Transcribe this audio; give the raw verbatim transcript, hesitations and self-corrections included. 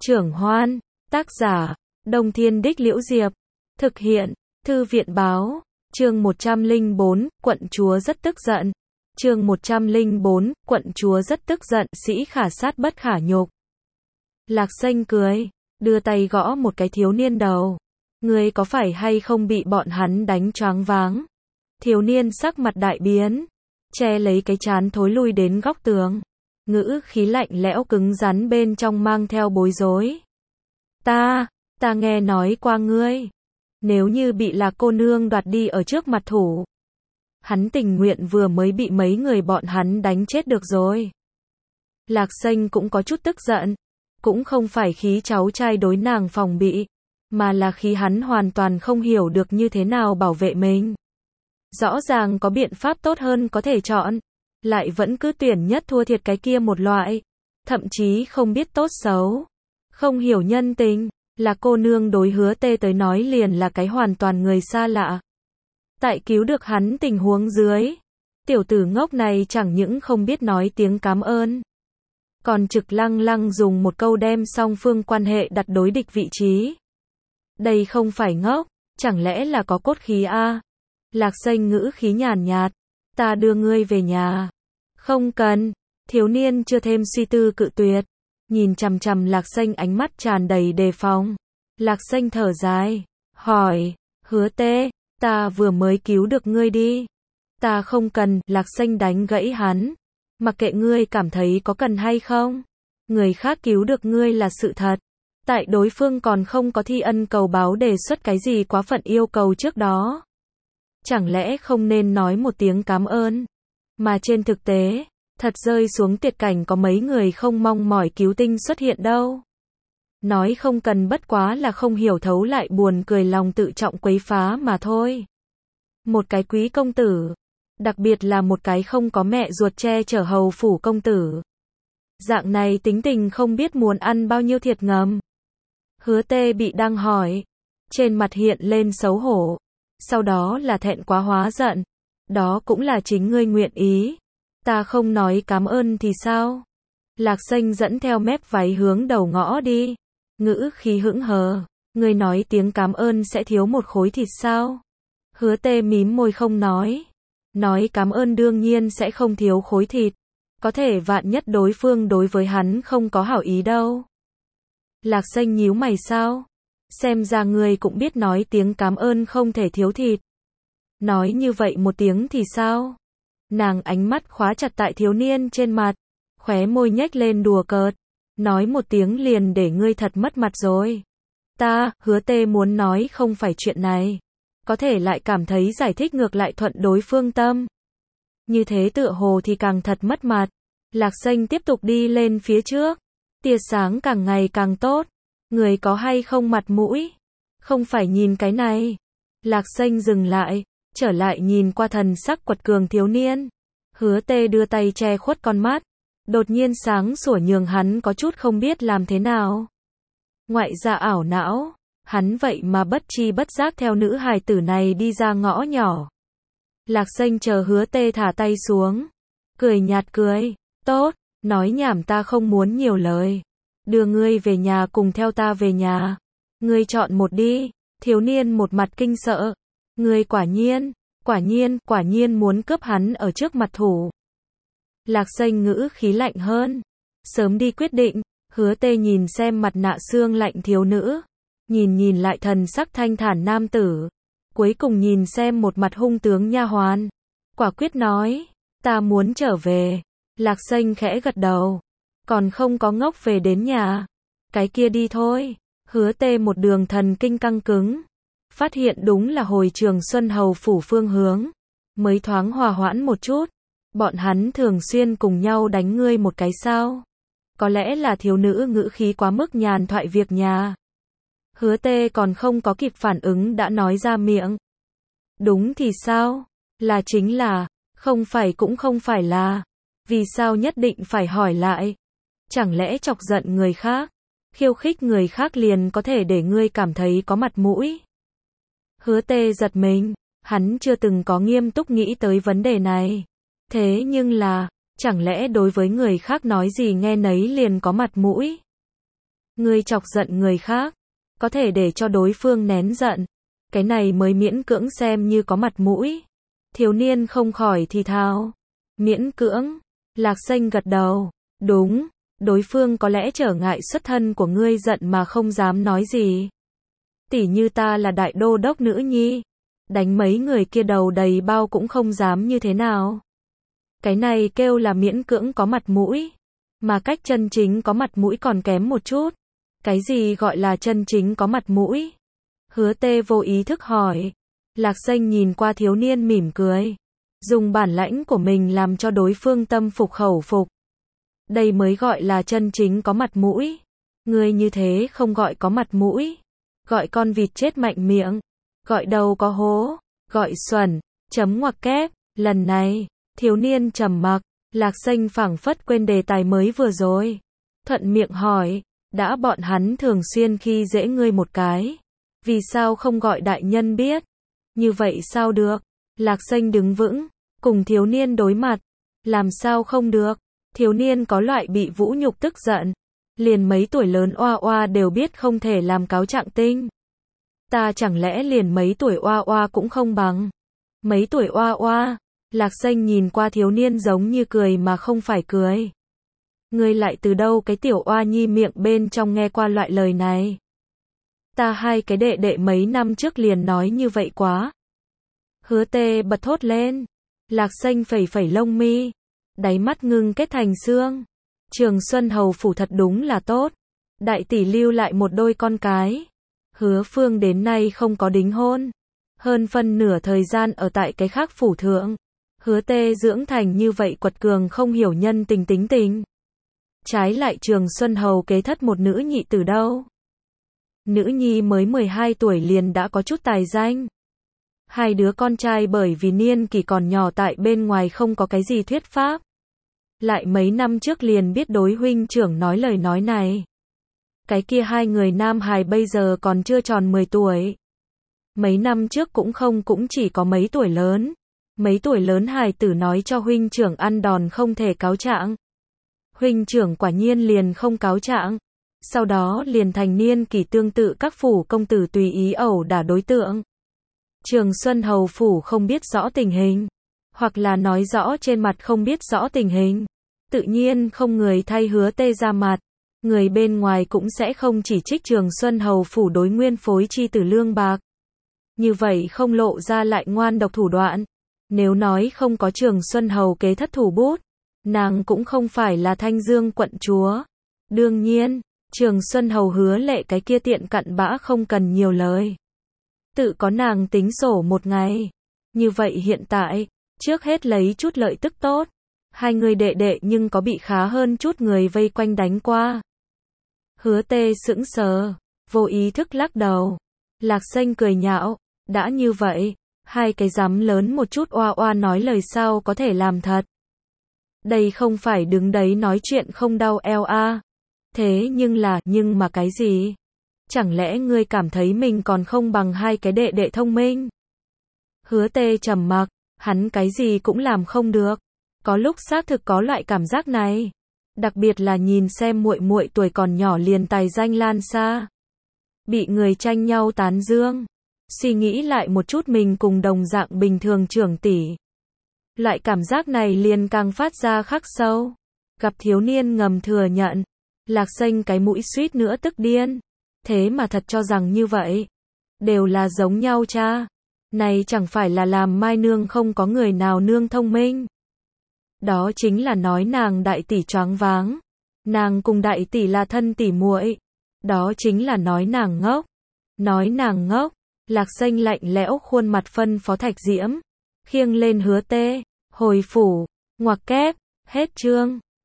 Trưởng Hoan, tác giả, Đông Thiên Đích Liễu Diệp, thực hiện, Thư viện Báo, chương một trăm lẻ bốn, quận chúa rất tức giận. Chương một trăm lẻ bốn, quận chúa rất tức giận, sĩ khả sát bất khả nhục. Lạc Xanh cười, đưa tay gõ một cái thiếu niên đầu. Ngươi có phải hay không bị bọn hắn đánh choáng váng? Thiếu niên sắc mặt đại biến, che lấy cái trán thối lui đến góc tường. Ngữ khí lạnh lẽo cứng rắn bên trong mang theo bối rối. Ta, ta nghe nói qua ngươi. Nếu như bị Lạc cô nương đoạt đi ở trước mặt thủ, hắn tình nguyện vừa mới bị mấy người bọn hắn đánh chết được rồi. Lạc Xanh cũng có chút tức giận. Cũng không phải khí cháu trai đối nàng phòng bị, mà là khí hắn hoàn toàn không hiểu được như thế nào bảo vệ mình. Rõ ràng có biện pháp tốt hơn có thể chọn, lại vẫn cứ tuyển nhất thua thiệt cái kia một loại. Thậm chí không biết tốt xấu, không hiểu nhân tình, là cô nương đối Hứa Tê tới nói liền là cái hoàn toàn người xa lạ. Tại cứu được hắn tình huống dưới, tiểu tử ngốc này chẳng những không biết nói tiếng cảm ơn, còn trực lăng lăng dùng một câu đem song phương quan hệ đặt đối địch vị trí. Đây không phải ngốc, chẳng lẽ là có cốt khí a? À? Lạc Xanh ngữ khí nhàn nhạt, ta đưa ngươi về nhà. Không cần, thiếu niên chưa thêm suy tư cự tuyệt, nhìn chằm chằm Lạc Xanh ánh mắt tràn đầy đề phòng. Lạc Xanh thở dài, hỏi, Hứa Tê, ta vừa mới cứu được ngươi đi. Ta không cần, Lạc Xanh đánh gãy hắn. Mặc kệ ngươi cảm thấy có cần hay không, người khác cứu được ngươi là sự thật. Tại đối phương còn không có thi ân cầu báo đề xuất cái gì quá phận yêu cầu trước đó, chẳng lẽ không nên nói một tiếng cảm ơn? Mà trên thực tế, thật rơi xuống tuyệt cảnh có mấy người không mong mỏi cứu tinh xuất hiện đâu. Nói không cần bất quá là không hiểu thấu lại buồn cười lòng tự trọng quấy phá mà thôi. Một cái quý công tử, đặc biệt là một cái không có mẹ ruột che chở hầu phủ công tử, dạng này tính tình không biết muốn ăn bao nhiêu thiệt ngầm. Hứa Tê bị đang hỏi, trên mặt hiện lên xấu hổ, sau đó là thẹn quá hóa giận. Đó cũng là chính ngươi nguyện ý, ta không nói cảm ơn thì sao? Lạc Xanh dẫn theo mép váy hướng đầu ngõ đi, ngữ khí hững hờ, ngươi nói tiếng cảm ơn sẽ thiếu một khối thịt sao? Hứa Tê mím môi không nói. Nói cảm ơn đương nhiên sẽ không thiếu khối thịt, có thể vạn nhất đối phương đối với hắn không có hảo ý đâu. Lạc Xanh nhíu mày sao? Xem ra ngươi cũng biết nói tiếng cảm ơn không thể thiếu thịt. Nói như vậy một tiếng thì sao? Nàng ánh mắt khóa chặt tại thiếu niên trên mặt, khóe môi nhếch lên đùa cợt. Nói một tiếng liền để ngươi thật mất mặt rồi. Ta, Hứa Tê muốn nói không phải chuyện này. Có thể lại cảm thấy giải thích ngược lại thuận đối phương tâm. Như thế tựa hồ thì càng thật mất mặt. Lạc Xanh tiếp tục đi lên phía trước. Tia sáng càng ngày càng tốt. Người có hay không mặt mũi? Không phải nhìn cái này. Lạc Xanh dừng lại, trở lại nhìn qua thần sắc quật cường thiếu niên. Hứa Tê đưa tay che khuất con mắt. Đột nhiên sáng sủa nhường hắn có chút không biết làm thế nào. Ngoại ra ảo não. Hắn vậy mà bất chi bất giác theo nữ hài tử này đi ra ngõ nhỏ. Lạc Xanh chờ Hứa Tê thả tay xuống, cười nhạt cười, tốt, nói nhảm ta không muốn nhiều lời. Đưa ngươi về nhà cùng theo ta về nhà. Ngươi chọn một đi. Thiếu niên một mặt kinh sợ. Ngươi quả nhiên, quả nhiên, quả nhiên muốn cướp hắn ở trước mặt thủ. Lạc Xanh ngữ khí lạnh hơn. Sớm đi quyết định. Hứa Tê nhìn xem mặt nạ xương lạnh thiếu nữ. Nhìn nhìn lại thần sắc thanh thản nam tử, cuối cùng nhìn xem một mặt hung tướng nha hoàn, quả quyết nói, ta muốn trở về. Lạc Xanh khẽ gật đầu, còn không có ngốc về đến nhà, cái kia đi thôi. Hứa Tê một đường thần kinh căng cứng, phát hiện đúng là hồi Trường Xuân hầu phủ phương hướng, mới thoáng hòa hoãn một chút. Bọn hắn thường xuyên cùng nhau đánh ngươi một cái sao? Có lẽ là thiếu nữ ngữ khí quá mức nhàn thoại việc nhà. Hứa Tê còn không có kịp phản ứng đã nói ra miệng. Đúng thì sao? Là chính là, không phải cũng không phải là. Vì sao nhất định phải hỏi lại? Chẳng lẽ chọc giận người khác, khiêu khích người khác liền có thể để ngươi cảm thấy có mặt mũi? Hứa Tê giật mình, hắn chưa từng có nghiêm túc nghĩ tới vấn đề này. Thế nhưng là, chẳng lẽ đối với người khác nói gì nghe nấy liền có mặt mũi? Ngươi chọc giận người khác, có thể để cho đối phương nén giận, cái này mới miễn cưỡng xem như có mặt mũi. Thiếu niên không khỏi thì thào. Miễn cưỡng, Lạc Xanh gật đầu. Đúng, đối phương có lẽ trở ngại xuất thân của ngươi giận mà không dám nói gì. Tỉ như ta là đại đô đốc nữ nhi, đánh mấy người kia đầu đầy bao cũng không dám như thế nào. Cái này kêu là miễn cưỡng có mặt mũi, mà cách chân chính có mặt mũi còn kém một chút. Cái gì gọi là chân chính có mặt mũi? Hứa Tê vô ý thức hỏi. Lạc Xanh nhìn qua thiếu niên mỉm cười, dùng bản lãnh của mình làm cho đối phương tâm phục khẩu phục. Đây mới gọi là chân chính có mặt mũi. Ngươi như thế không gọi có mặt mũi, gọi con vịt chết mạnh miệng, gọi đầu có hố, gọi xuẩn, chấm ngoặc kép. Lần này, thiếu niên trầm mặc, Lạc Xanh phảng phất quên đề tài mới vừa rồi. Thuận miệng hỏi, đã bọn hắn thường xuyên khi dễ ngươi một cái, vì sao không gọi đại nhân biết? Như vậy sao được? Lạc Xanh đứng vững, cùng thiếu niên đối mặt. Làm sao không được? Thiếu niên có loại bị vũ nhục tức giận. Liền mấy tuổi lớn oa oa đều biết không thể làm cáo trạng tinh. Ta chẳng lẽ liền mấy tuổi oa oa cũng không bằng? Mấy tuổi oa oa? Lạc Xanh nhìn qua thiếu niên giống như cười mà không phải cười. Ngươi lại từ đâu cái tiểu oa nhi miệng bên trong nghe qua loại lời này? Ta hai cái đệ đệ mấy năm trước liền nói như vậy quá. Hứa Tê bật thốt lên. Lạc Xanh phẩy phẩy lông mi, đáy mắt ngưng kết thành xương. Trường Xuân Hầu phủ thật đúng là tốt. Đại tỷ lưu lại một đôi con cái. Hứa Phương đến nay không có đính hôn. Hơn phân nửa thời gian ở tại cái khác phủ thượng. Hứa Tê dưỡng thành như vậy quật cường không hiểu nhân tình tính tình. Trái lại Trường Xuân Hầu kế thất một nữ nhị tử đâu. Nữ nhi mới mười hai tuổi liền đã có chút tài danh. Hai đứa con trai bởi vì niên kỷ còn nhỏ tại bên ngoài không có cái gì thuyết pháp. Lại mấy năm trước liền biết đối huynh trưởng nói lời nói này. Cái kia hai người nam hài bây giờ còn chưa tròn mười tuổi. Mấy năm trước cũng không cũng chỉ có mấy tuổi lớn. Mấy tuổi lớn hài tử nói cho huynh trưởng ăn đòn không thể cáo trạng. Huynh trưởng quả nhiên liền không cáo trạng. Sau đó liền thành niên kỷ tương tự các phủ công tử tùy ý ẩu đả đối tượng. Trường Xuân Hầu phủ không biết rõ tình hình, hoặc là nói rõ trên mặt không biết rõ tình hình. Tự nhiên không người thay Hứa Tê ra mặt. Người bên ngoài cũng sẽ không chỉ trích Trường Xuân Hầu phủ đối nguyên phối chi tử lương bạc. Như vậy không lộ ra lại ngoan độc thủ đoạn. Nếu nói không có Trường Xuân Hầu kế thất thủ bút, nàng cũng không phải là Thanh Dương quận chúa. Đương nhiên, Trường Xuân Hầu Hứa Lệ cái kia tiện cặn bã không cần nhiều lời. Tự có nàng tính sổ một ngày. Như vậy hiện tại, trước hết lấy chút lợi tức tốt. Hai người đệ đệ nhưng có bị khá hơn chút người vây quanh đánh qua. Hứa Tê sững sờ, vô ý thức lắc đầu. Lạc Xanh cười nhạo, đã như vậy, hai cái rắm lớn một chút oa oa nói lời sao có thể làm thật. Đây không phải đứng đấy nói chuyện không đau eo a. Thế nhưng là, nhưng mà cái gì? Chẳng lẽ ngươi cảm thấy mình còn không bằng hai cái đệ đệ thông minh? Hứa Tê trầm mặc, hắn cái gì cũng làm không được. Có lúc xác thực có loại cảm giác này. Đặc biệt là nhìn xem muội muội tuổi còn nhỏ liền tài danh lan xa. Bị người tranh nhau tán dương. Suy nghĩ lại một chút mình cùng đồng dạng bình thường trưởng tỷ. Loại cảm giác này liền càng phát ra khắc sâu. Gặp thiếu niên ngầm thừa nhận. Lạc Xanh cái mũi suýt nữa tức điên. Thế mà thật cho rằng như vậy. Đều là giống nhau cha. Này chẳng phải là làm Mai nương không có người nào nương thông minh. Đó chính là nói nàng đại tỷ choáng váng. Nàng cùng đại tỷ là thân tỷ muội. Đó chính là nói nàng ngốc. Nói nàng ngốc. Lạc Xanh lạnh lẽo khuôn mặt phân phó Thạch Diễm. Khiêng lên Hứa Tê. Hồi phủ. Ngoặc kép. Hết chương.